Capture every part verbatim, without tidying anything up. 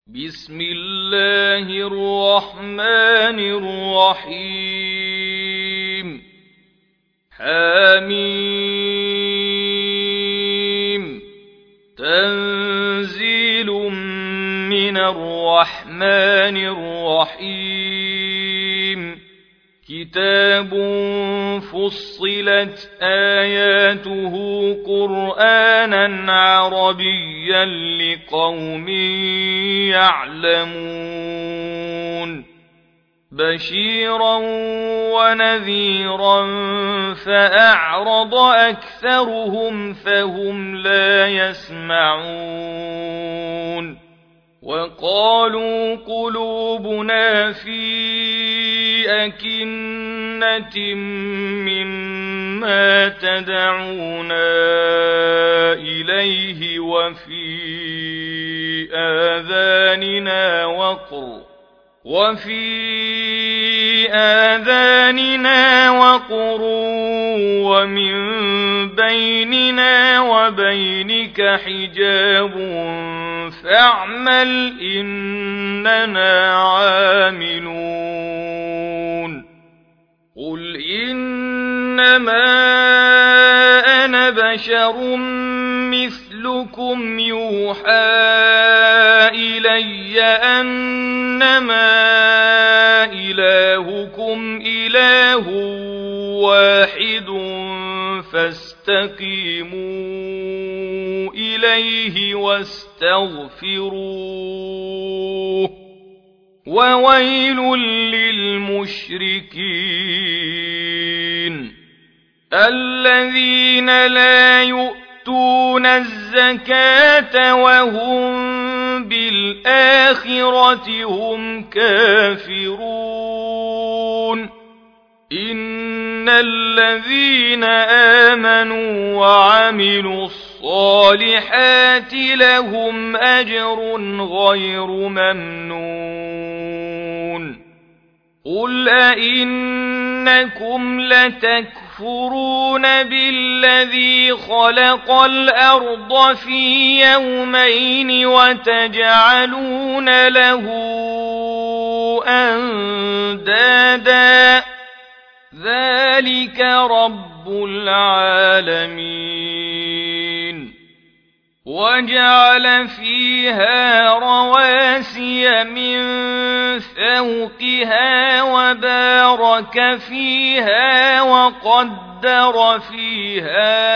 بسم الله الرحمن الرحيم حميم تنزيل من الرحمن الرحيم كتاب فصلت آياته قرآنا عربيا لقوم يعلمون بشيرا ونذيرا فأعرض أكثرهم فهم لا يسمعون وقالوا قلوبنا في أكنة مما تدعونا إليه وفي آذاننا وقر وفي آذاننا وقر ومن بيننا وبينك حجاب فاعمل إننا عاملون قل إنما أنا بشر مثلكم يوحى إلي أنما إلهكم إله واحد فاستقيموا إليه واستغفروه وويل للمشركين الذين لا يؤتون الزكاة وهم بالآخرة هم كافرون إن الذين آمنوا وعملوا الصالحات لهم أجر غير ممنون قل أئنكم لتكفرون بالذي خلق الأرض في يومين وتجعلون له أندادا ذلك رب العالمين وجعل فيها رواسي من فوقها وبارك فيها وقدر فيها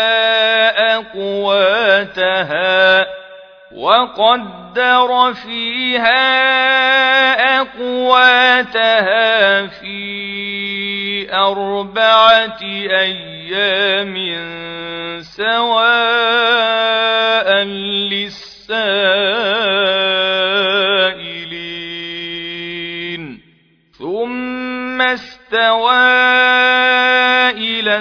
أقواتها وقدر فيها أقواتها في أربعة أيام سواء للسائلين ثم استوى إلى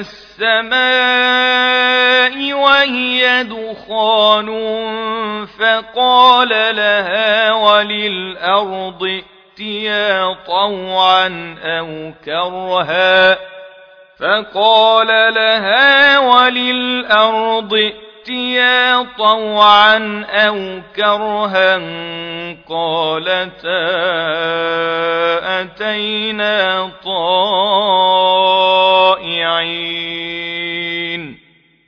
السماء وهي دخان فقال لها وللأرض ائتيا طوعا أو كرها فقال لها وللأرض ائتيا طوعا أو كرها قالتا أتينا طائعين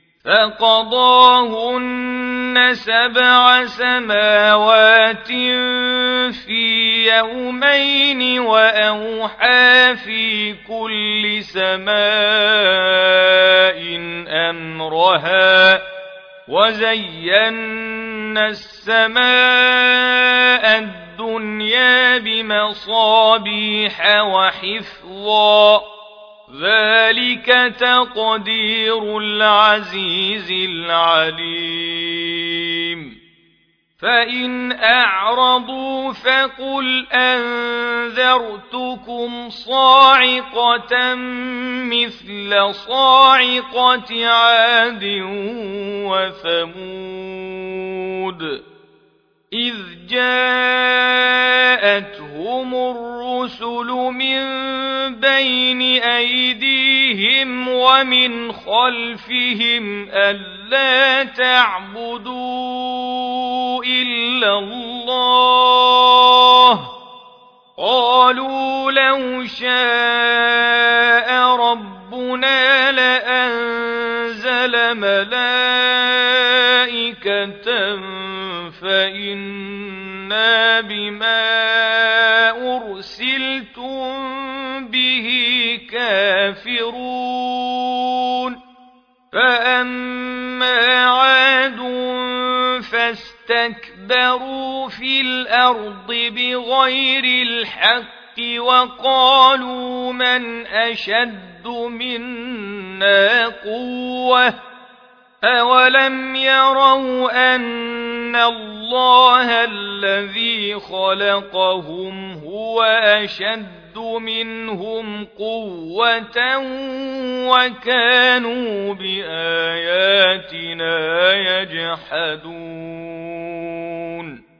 فقضاهن سبع سماوات في يومين وأوحى في كل سماء أمرها وزينا السماء الدنيا بمصابيح وحفظا ذلك تقدير العزيز العليم فإن أعرضوا فقل أنذرتكم صاعقة مثل صاعقة عاد وثمود إذ جاءتهم الرسل من بين أيديهم ومن خلفهم ألا ألا تعبدوا إلا الله ولو شاء ربنا لأنزل ملائكة فإنا بما أرسلتم به كافرون فأما عاد فاستكبروا في الأرض بغير الحق وقالوا من أشد منا قوة أولم يروا أن الله الذي خلقهم هو أشد منهم قوة وكانوا بآياتنا يجحدون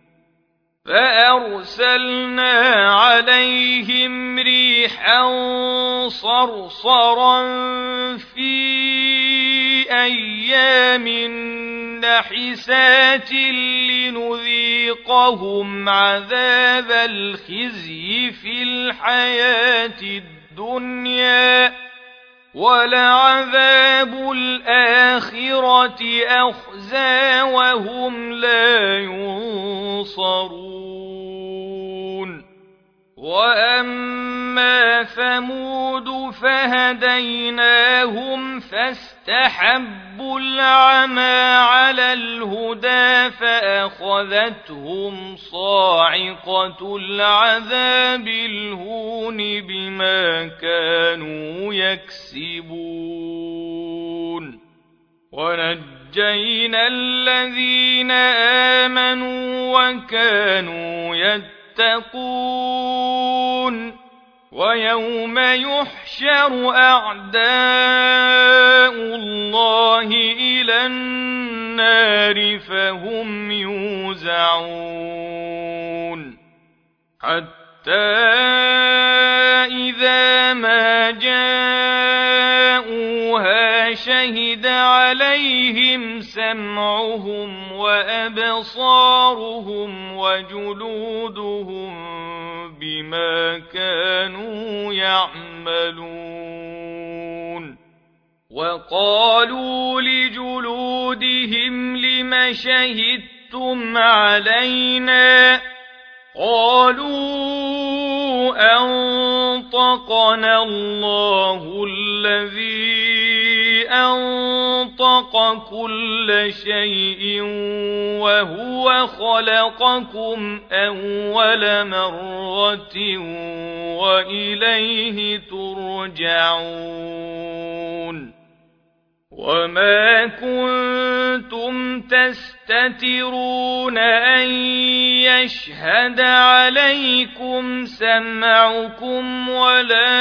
فأرسلنا عليهم ريحا صرصرا في أيام نحسات لنذيقهم عذاب الخزي في الحياة الدنيا ولعذاب الآخرة أخزى وهم لا ينصرون وأما ثمود فهديناهم فاستحبوا العمى على الهدى فأخذتهم صاعقة العذاب الهون بما كانوا يكسبون ونجينا الذين آمنوا وكانوا يتقون يتقون ويوم يحشر أعداء الله إلى النار فهم يوزعون حتى إذا ما جاءوها شهد عليهم سمعهم وأبصارهم وجلودهم بما كانوا يعملون وقالوا لجلودهم لم شهدتم علينا قالوا أنطقنا الله الذي أنطق كل شيء وهو خلقكم أول مرة وإليه ترجعون وما كنتم تستترون أن يشهد عليكم سمعكم ولا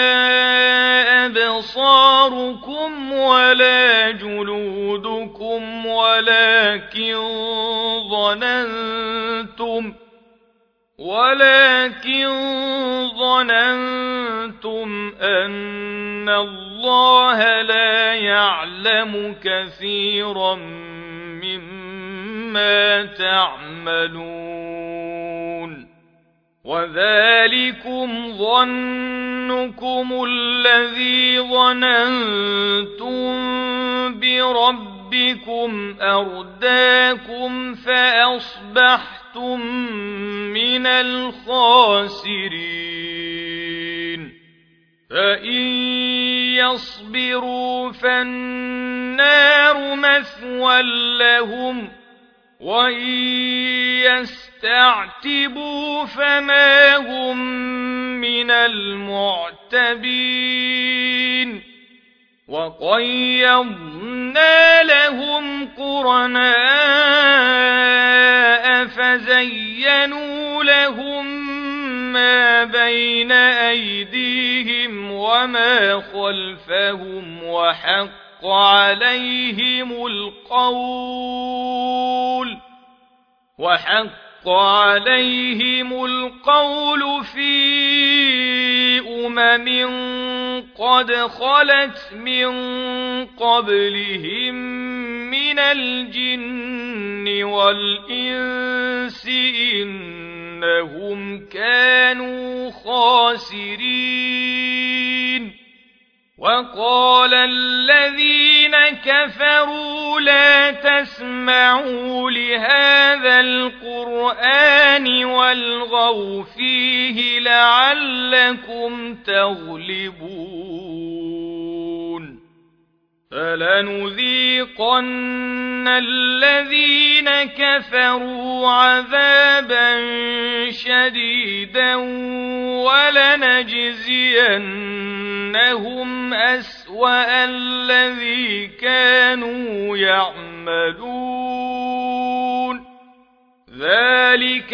أبصاركم ولا جلودكم ولكن ظننتم ولكن ظننتم أن الله لا يعلم كثيرا مما تعملون وذلكم ظنكم الذي ظننتم بربكم أرداكم فأصبحتم من الخاسرين فإن يصبروا فالنار مثوى لهم وإن يستعتبوا فما هم من المعتبين وقيضنا لهم قرناء فزينوا لهم ما بين أيديهم وما خلفهم وحق عليهم القول وحق عليهم القول في أمم قد خلت من قبلهم من الجن والإنس إنهم أنهم كانوا خاسرين وقال الذين كفروا لا تسمعوا لهذا القرآن والغوا فيه لعلكم تغلبون فلنذيقن الذين كفروا عذابا شديدا ولنجزينهم أسوأ الذي كانوا يعملون ذلك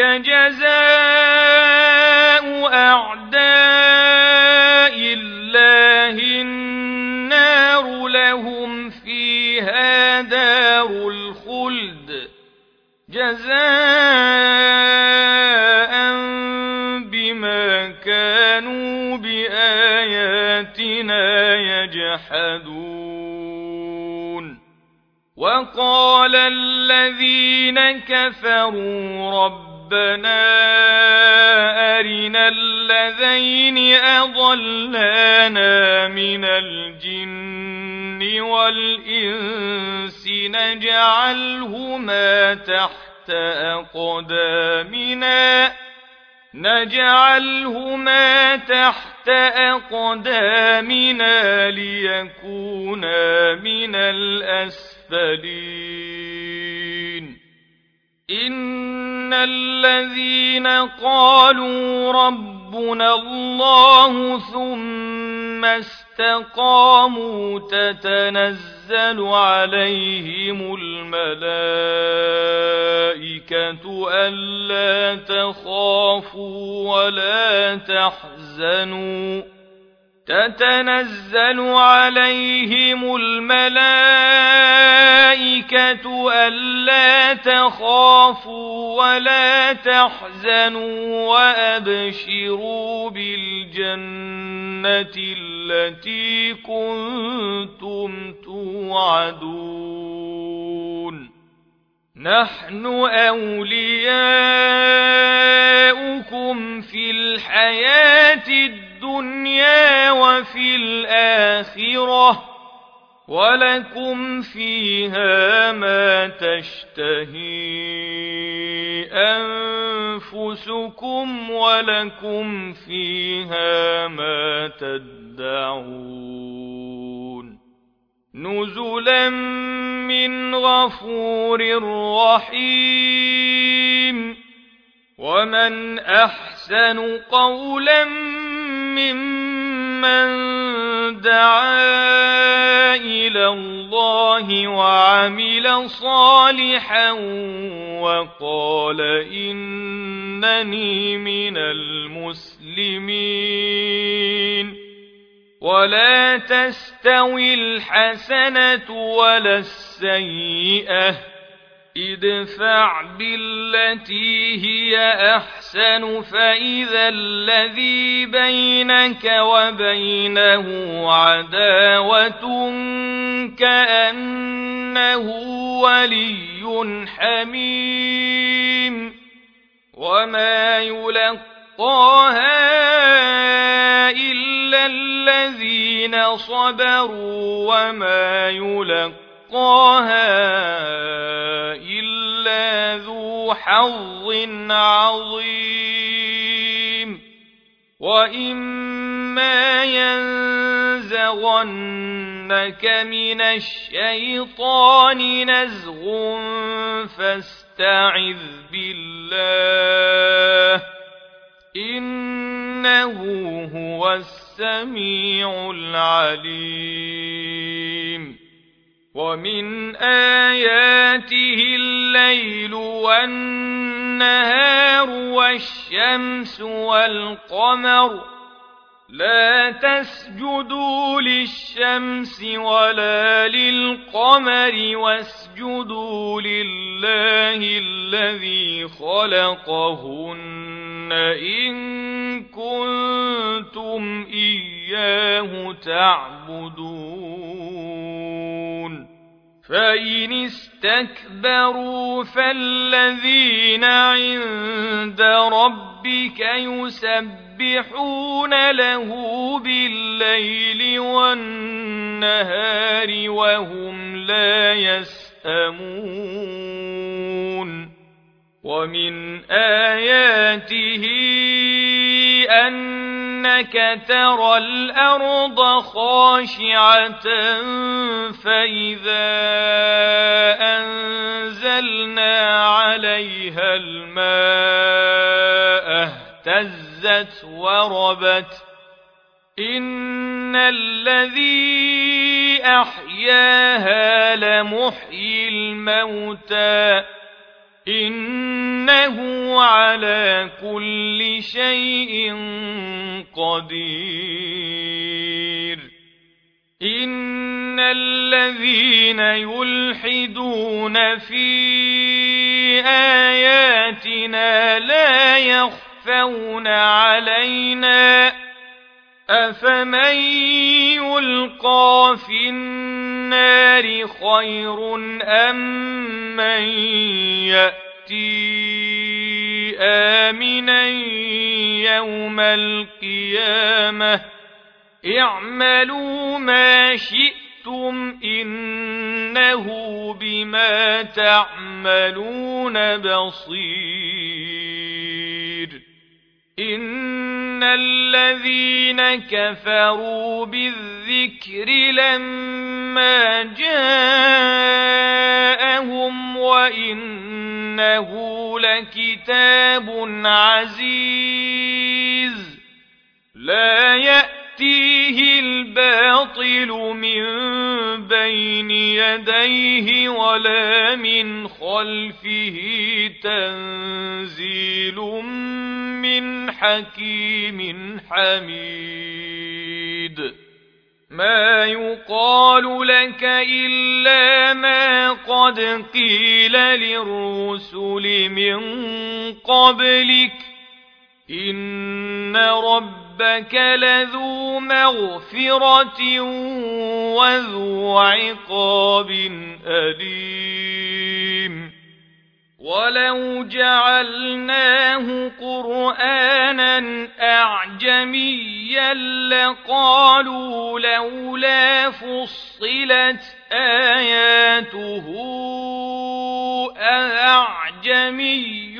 جزاء أعداء الله النار لهم فيها دار الخلد جزاء بما كانوا بآياتنا يجحدون وقال الذين كفروا ربنا أرنا الذين أضلانا من الجن والإنس نجعلهما تحت أقدامنا نجعلهما تحت أقدامنا ليكونا من الأسفلين إن الذين قالوا ربنا الله ثم استقاموا تتنزل عليهم الملائكة ألا تخافوا ولا تحزنوا تتنزل عليهم الملائكة ألا تخافوا ولا تحزنوا وأبشروا بالجنة التي كنتم توعدون نحن أولياؤكم في الحياة الدنيا وفي الآخرة ولكم فيها ما تشتهي أنفسكم ولكم فيها ما تدعون نزلا من غفور رحيم ومن أحسن قولا ممن دعا إلى الله وعمل صالحا وقال إنني من المسلمين ولا تستوي الحسنة ولا السيئة ادفع بالتي هي أحسن فإذا الذي بينك وبينه عداوة كأنه ولي حميم وما يلقاها إلا الذين صبروا وما يلقاها إلا ذو حظ عظيم وإما ينزغنك من الشيطان نزغ فاستعذ بالله إنه هو السميع العليم ومن آياته الليل والنهار والشمس والقمر لا تسجدوا للشمس ولا للقمر واسجدوا لله الذي خلقهن إن كنتم إياه تعبدون فإن استكبروا فالذين عند ربك يسبحون له بالليل والنهار وهم لا يسأمون ومن آياته أنك ترى الأرض خاشعة فإذا أنزلنا عليها الماء اهتزت وربت إن الذي أحياها لمحيي الموتى إنه على كل شيء قدير إن الذين يلحدون في آياتنا لا يخفون علينا أفمن يلقى في النار خير أم من يأتي آمنا يوم القيامة اعملوا ما شئتم إنه بما تعملون بصير إن الذين كفروا بالذكر لما جاءهم وإنه لكتاب عزيز لا يأتيه الباطل من بين يديه ولا من خلفه تنزيل من حكيم حميد ما يقال لك إلا ما قد قيل للرسل من قبلك إن ربك لذو مغفرة وذو عقاب أليم ولو جعلناه قرآنا أعجميا لقالوا لولا فصلت آياته أأعجمي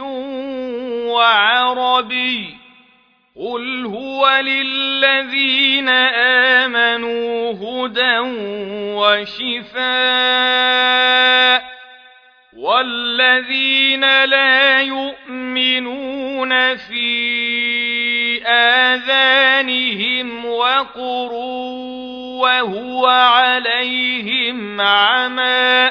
وعربي قل هو للذين آمنوا هدى وشفاء والذين لا يؤمنون في آذانهم وقر وهو عليهم عمى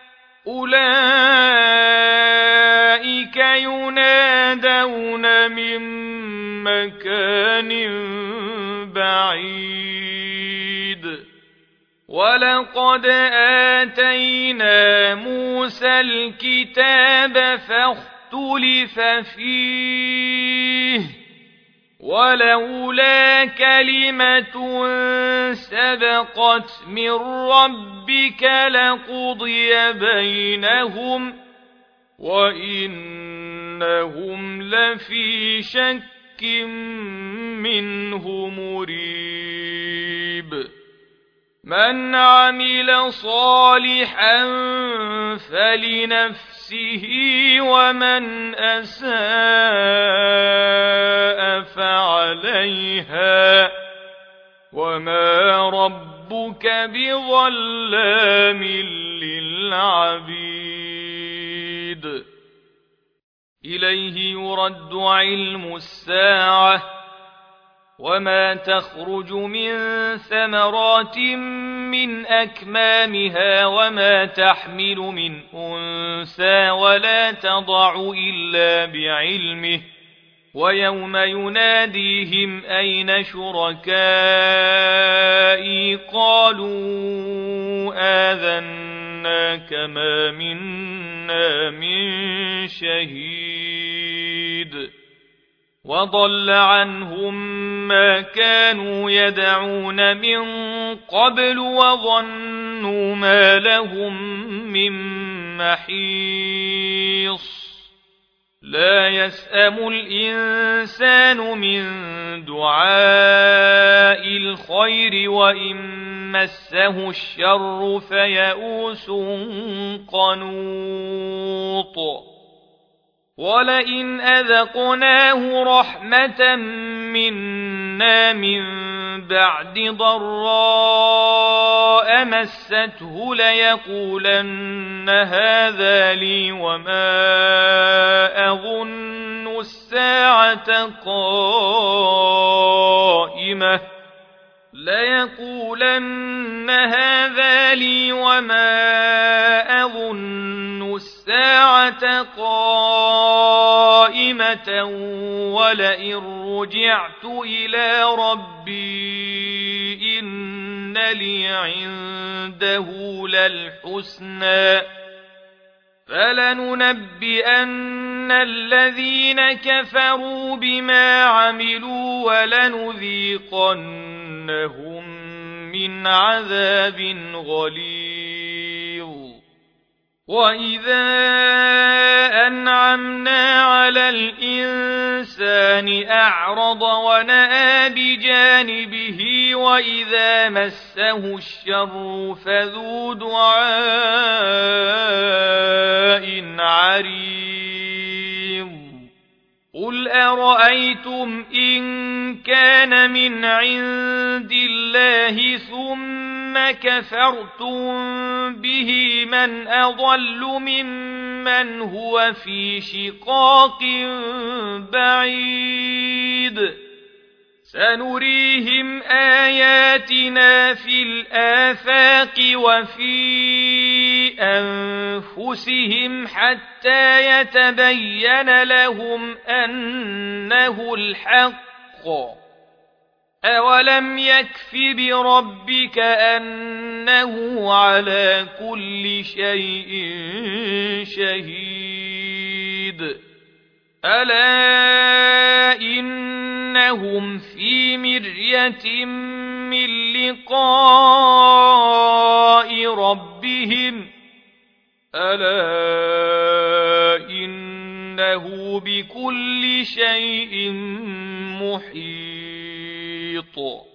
أولئك ينادون من مكان بعيد ولقد آتينا موسى الكتاب فاختلف فيه ولولا كلمة سبقت من ربك لقضي بينهم وإنهم لفي شك منه مريب من عمل صالحا فلنفسه ومن أساء فعليها وما ربك بظلام للعبيد إليه يرد علم الساعة وما تخرج من ثمرات من أكمامها وما تحمل من أنثى ولا تضع إلا بعلمه ويوم يناديهم أين شركائي قالوا آذناك ما منا من شهيد وضل عنهم ما كانوا يدعون من قبل وظنوا ما لهم من محيص لا يسأم الإنسان من دعاء الخير وإن مسه الشر فيئوس قنوط ولئن أذقناه رحمة منا من بعد ضراء مسته ليقولن هذا لي وما أظن الساعة قائمة ليقولن هذا لي وما أظن الساعة قائمة ولئن رجعت إلى ربي إن لي عنده للحسنى فلننبئن الذين كفروا بما عملوا ولنذيقنهم من عذاب غليظ وإذا أنعمنا على الإنسان أعرض ونأى بجانبه وإذا مسه الشر فذو دعاء عريض قل أرأيتم إن كان من عند الله ثم كفرتم به من أضل ممن هو في شقاق بعيد سنريهم آياتنا في الآفاق وفي أنفسهم حتى يتبين لهم أنه الحق أولم يكف بربك أنه على كل شيء شهيد ألا إنهم في مرية من لقاء ربهم ألا إنه بكل شيء محيط